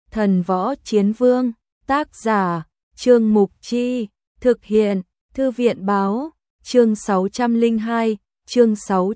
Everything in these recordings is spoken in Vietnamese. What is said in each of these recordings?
Thần Võ Chiến Vương, tác giả, Trương Mục Chi, thực hiện, Thư viện báo, chương 602, chương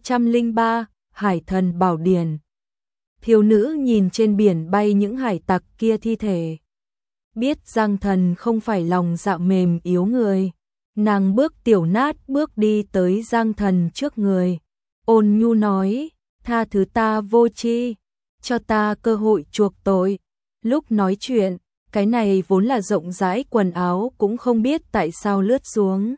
603, Hải Thần Bảo Điển. Thiếu nữ nhìn trên biển bay những hải tặc kia thi thể. Biết Giang Thần không phải lòng dạ mềm yếu người. Nàng bước tiểu nát bước đi tới Giang Thần trước người. Ôn nhu nói, tha thứ ta vô tri, cho ta cơ hội chuộc tội. Lúc nói chuyện, cái này vốn là rộng rãi quần áo cũng không biết tại sao lướt xuống.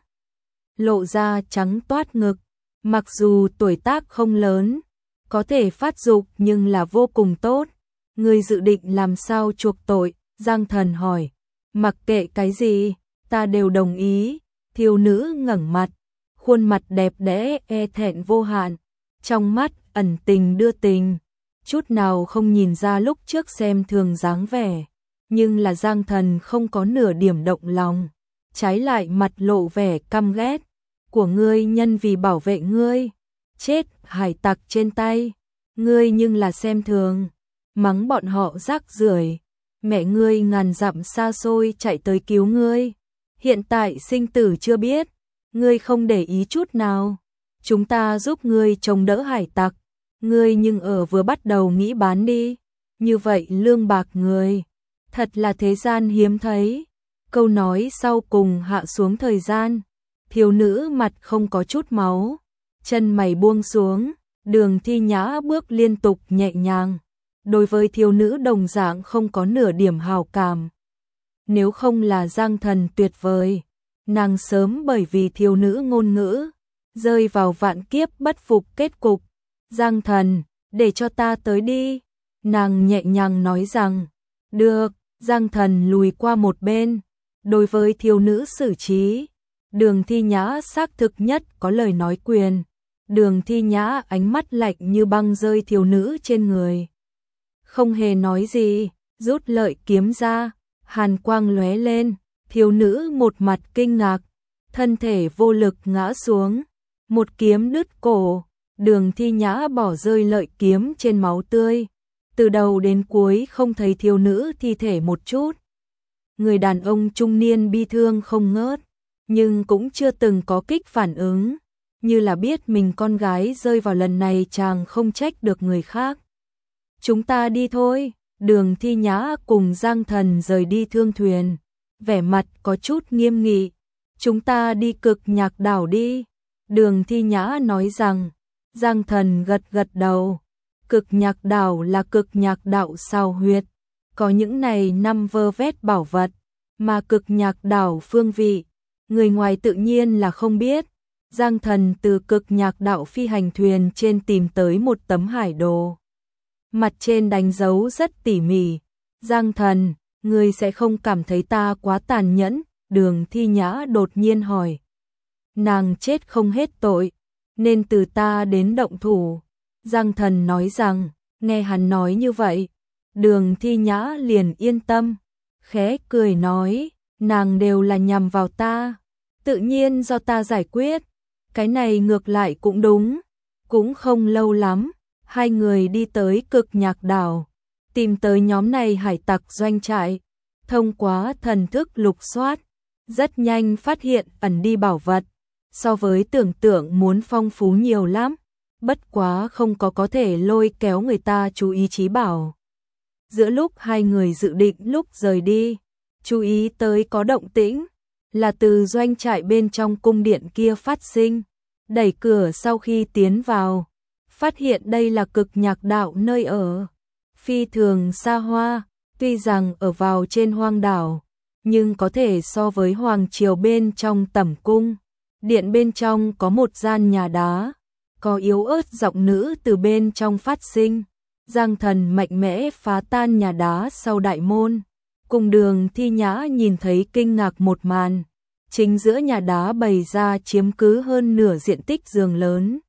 Lộ ra trắng toát ngực, mặc dù tuổi tác không lớn, có thể phát dục nhưng là vô cùng tốt. Ngươi dự định làm sao chuộc tội? Giang Thần hỏi. Mặc kệ cái gì, ta đều đồng ý. Thiếu nữ ngẩng mặt, khuôn mặt đẹp đẽ e thẹn vô hạn, trong mắt ẩn tình đưa tình, chút nào không nhìn ra lúc trước xem thường dáng vẻ, nhưng là Giang Thần không có nửa điểm động lòng, trái lại mặt lộ vẻ căm ghét. Của ngươi nhân vì bảo vệ ngươi, chết hải tặc trên tay, ngươi nhưng là xem thường, mắng bọn họ rác rưởi. Mẹ ngươi ngàn dặm xa xôi chạy tới cứu ngươi, hiện tại sinh tử chưa biết, ngươi không để ý chút nào. Chúng ta giúp ngươi chống đỡ hải tặc, ngươi nhưng ở vừa bắt đầu nghĩ bán đi, như vậy lương bạc người, thật là thế gian hiếm thấy. Câu nói sau cùng hạ xuống thời gian, thiếu nữ mặt không có chút máu, chân mày buông xuống, Đường Thi Nhã bước liên tục nhẹ nhàng. Đối với thiếu nữ đồng dạng không có nửa điểm hào cảm. Nếu không là Giang Thần tuyệt vời, nàng sớm bởi vì thiếu nữ ngôn ngữ, rơi vào vạn kiếp bất phục kết cục. Giang Thần, để cho ta tới đi. Nàng nhẹ nhàng nói rằng, được. Giang Thần lùi qua một bên. Đối với thiếu nữ xử trí, Đường Thi Nhã xác thực nhất có lời nói quyền. Đường Thi Nhã ánh mắt lạnh như băng rơi thiếu nữ trên người. Không hề nói gì, rút lợi kiếm ra, hàn quang lóe lên, thiếu nữ một mặt kinh ngạc, thân thể vô lực ngã xuống, một kiếm đứt cổ. Đường Thi Nhã bỏ rơi lợi kiếm trên máu tươi, từ đầu đến cuối không thấy thiếu nữ thi thể một chút. Người đàn ông trung niên bi thương không ngớt, nhưng cũng chưa từng có kích phản ứng, như là biết mình con gái rơi vào lần này chàng không trách được người khác. Chúng ta đi thôi. Đường Thi Nhã cùng Giang Thần rời đi thương thuyền, vẻ mặt có chút nghiêm nghị. Chúng ta đi Cực Nhạc đảo đi. Đường Thi Nhã nói rằng. Giang Thần gật gật đầu. Cực Nhạc đảo là Cực Nhạc đạo sao huyệt, có những này năm vơ vét bảo vật, mà Cực Nhạc đảo phương vị, người ngoài tự nhiên là không biết. Giang Thần từ Cực Nhạc đạo phi hành thuyền trên tìm tới một tấm hải đồ. Mặt trên đánh dấu rất tỉ mỉ. Giang Thần, ngươi sẽ không cảm thấy ta quá tàn nhẫn? Đường Thi Nhã đột nhiên hỏi. Nàng chết không hết tội, nên từ ta đến động thủ. Giang Thần nói rằng, nghe hắn nói như vậy, Đường Thi Nhã liền yên tâm, khẽ cười nói, nàng đều là nhằm vào ta, tự nhiên do ta giải quyết. Cái này ngược lại cũng đúng. Cũng không lâu lắm, hai người đi tới Cực Nhạc đảo, tìm tới nhóm này hải tặc doanh trại, thông qua thần thức lục soát, rất nhanh phát hiện ẩn đi bảo vật, so với tưởng tượng muốn phong phú nhiều lắm, bất quá không có thể lôi kéo người ta chú ý trí bảo. Giữa lúc hai người dự định lúc rời đi, chú ý tới có động tĩnh, là từ doanh trại bên trong cung điện kia phát sinh. Đẩy cửa sau khi tiến vào, phát hiện đây là Cực Nhạc đạo nơi ở, phi thường xa hoa, tuy rằng ở vào trên hoang đảo, nhưng có thể so với hoàng triều bên trong tẩm cung. Điện bên trong có một gian nhà đá, có yếu ớt giọng nữ từ bên trong phát sinh. Giang Thần mạnh mẽ phá tan nhà đá sau đại môn, cùng Đường Thi Nhã nhìn thấy kinh ngạc một màn. Chính giữa nhà đá bày ra chiếm cứ hơn nửa diện tích giường lớn.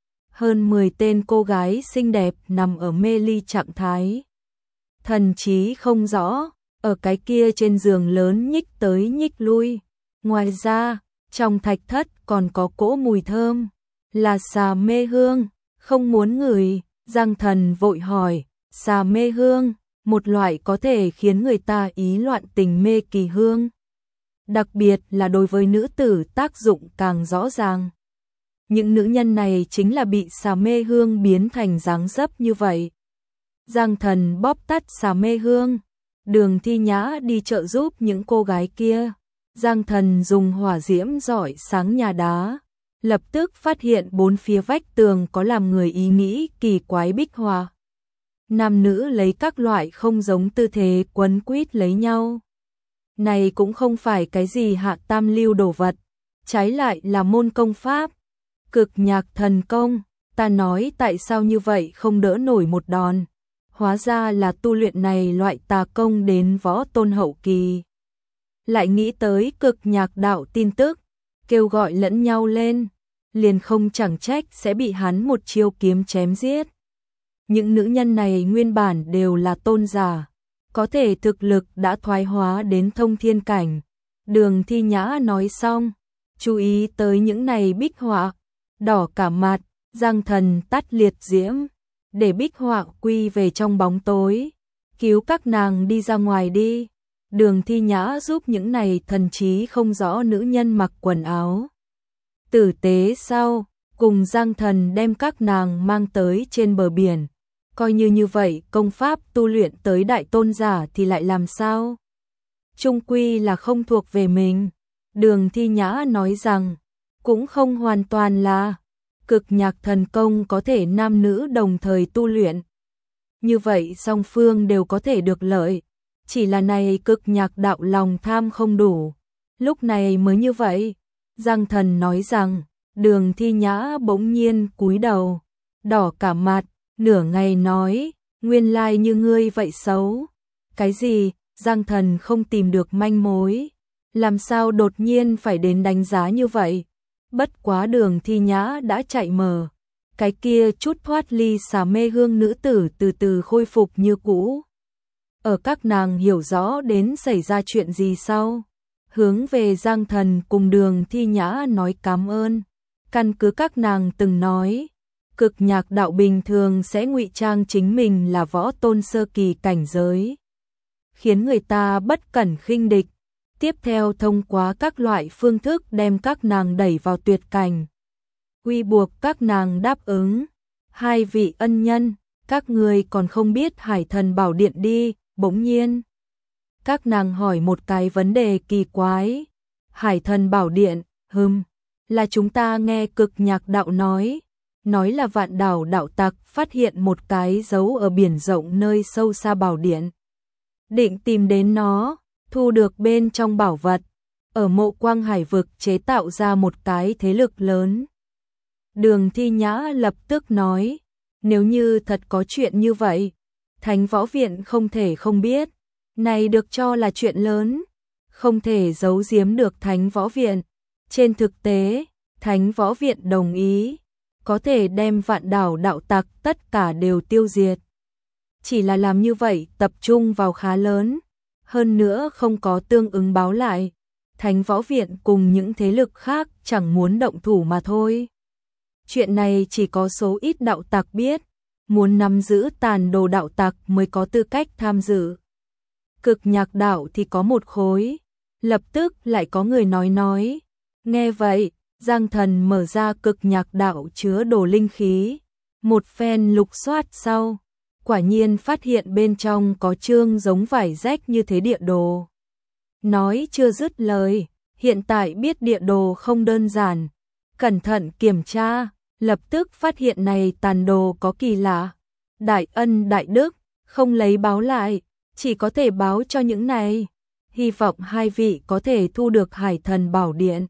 Hơn 10 tên cô gái xinh đẹp nằm ở mê ly trạng thái. Thần trí không rõ, ở cái kia trên giường lớn nhích tới nhích lui. Ngoài ra, trong thạch thất còn có cỗ mùi thơm, là xà mê hương, không muốn ngửi. Giang Thần vội hỏi, xà mê hương, một loại có thể khiến người ta ý loạn tình mê kỳ hương. Đặc biệt là đối với nữ tử tác dụng càng rõ ràng. Những nữ nhân này chính là bị xà mê hương biến thành dáng dấp như vậy. Giang Thần bóp tắt xà mê hương, Đường Thi Nhã đi trợ giúp những cô gái kia. Giang Thần dùng hỏa diễm rọi sáng nhà đá, lập tức phát hiện bốn phía vách tường có làm người ý nghĩ kỳ quái bích họa. Nam nữ lấy các loại không giống tư thế quấn quýt lấy nhau. Này cũng không phải cái gì hạ tam lưu đồ vật, trái lại là môn công pháp. Cực nhạc thần công, ta nói tại sao như vậy không đỡ nổi một đòn. Hóa ra là tu luyện này loại tà công đến võ tôn hậu kỳ. Lại nghĩ tới cực nhạc đạo tin tức, kêu gọi lẫn nhau lên, liền không chẳng trách sẽ bị hắn một chiêu kiếm chém giết. Những nữ nhân này nguyên bản đều là tôn giả, có thể thực lực đã thoái hóa đến thông thiên cảnh. Đường Thi Nhã nói xong, chú ý tới những này bích họa, đỏ cả mặt, Giang Thần tắt liệt diễm, để bích họa quy về trong bóng tối, cứu các nàng đi ra ngoài đi. Đường Thi Nhã giúp những này thần trí không rõ nữ nhân mặc quần áo tử tế sau, cùng Giang Thần đem các nàng mang tới trên bờ biển. Coi như vậy công pháp tu luyện tới đại tôn giả thì lại làm sao? Trung quy là không thuộc về mình. Đường Thi Nhã nói rằng, cũng không hoàn toàn là cực nhạc thần công có thể nam nữ đồng thời tu luyện. Như vậy song phương đều có thể được lợi, chỉ là này cực nhạc đạo lòng tham không đủ. Lúc này mới như vậy. Giang Thần nói rằng, Đường Thi Nhã bỗng nhiên cúi đầu, đỏ cả mặt, nửa ngày nói, nguyên lai như ngươi vậy xấu. Cái gì? Giang Thần không tìm được manh mối. Làm sao đột nhiên phải đến đánh giá như vậy? Bất quá Đường Thi Nhã đã chạy mờ. Cái kia chút thoát ly xà mê hương nữ tử từ từ khôi phục như cũ. Ở các nàng hiểu rõ đến xảy ra chuyện gì sau. Hướng về Giang Thần cùng Đường Thi Nhã nói cảm ơn. Căn cứ các nàng từng nói, cực nhạc đạo bình thường sẽ ngụy trang chính mình là võ tôn sơ kỳ cảnh giới, khiến người ta bất cẩn khinh địch. Tiếp theo thông qua các loại phương thức đem các nàng đẩy vào tuyệt cảnh, uy buộc các nàng đáp ứng. Hai vị ân nhân, các người còn không biết Hải Thần Bảo Điện đi. Bỗng nhiên các nàng hỏi một cái vấn đề kỳ quái. Hải Thần Bảo Điện, là chúng ta nghe cực nhạc đạo nói là Vạn Đảo đạo tặc phát hiện một cái giấu ở biển rộng nơi sâu xa bảo điện. Định tìm đến nó, thu được bên trong bảo vật, ở Mộ Quang Hải vực chế tạo ra một cái thế lực lớn. Đường Thi Nhã lập tức nói, nếu như thật có chuyện như vậy, Thánh Võ Viện không thể không biết, này được cho là chuyện lớn, không thể giấu giếm được Thánh Võ Viện. Trên thực tế, Thánh Võ Viện đồng ý, có thể đem Vạn Đảo đạo tặc tất cả đều tiêu diệt. Chỉ là làm như vậy tập trung vào khá lớn, hơn nữa không có tương ứng báo lại. Thánh Võ Viện cùng những thế lực khác chẳng muốn động thủ mà thôi. Chuyện này chỉ có số ít đạo tặc biết, muốn nắm giữ tàn đồ đạo tặc mới có tư cách tham dự. Cực nhạc đạo thì có một khối, lập tức lại có người nói. Nghe vậy, Giang Thần mở ra cực nhạc đạo chứa đồ linh khí, một phen lục soát sau, quả nhiên phát hiện bên trong có chương giống vải rách như thế địa đồ. Nói chưa dứt lời, hiện tại biết địa đồ không đơn giản, cẩn thận kiểm tra, lập tức phát hiện này tàn đồ có kỳ lạ. Đại ân đại đức, không lấy báo lại, chỉ có thể báo cho những này. Hy vọng hai vị có thể thu được Hải Thần Bảo Điện,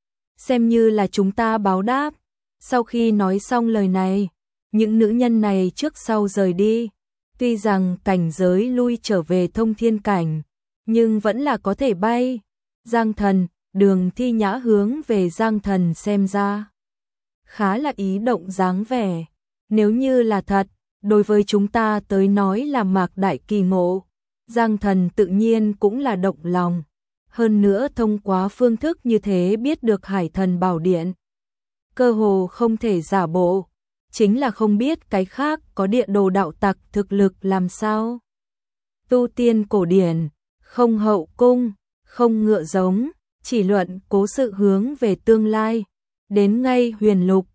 xem như là chúng ta báo đáp. Sau khi nói xong lời này, những nữ nhân này trước sau rời đi. Tuy rằng cảnh giới lui trở về thông thiên cảnh, nhưng vẫn là có thể bay. Giang Thần, Đường Thi Nhã hướng về Giang Thần xem ra, khá là ý động dáng vẻ. Nếu như là thật, đối với chúng ta tới nói là mạc đại kỳ ngộ. Giang Thần tự nhiên cũng là động lòng. Hơn nữa thông qua phương thức như thế biết được Hải Thần Bảo Điện, cơ hồ không thể giả bộ, chính là không biết cái khác có địa đồ đạo tặc thực lực làm sao. tu tiên cổ điển, không hậu cung, không ngựa giống, chỉ luận cố sự hướng về tương lai. Đến ngay huyền lục,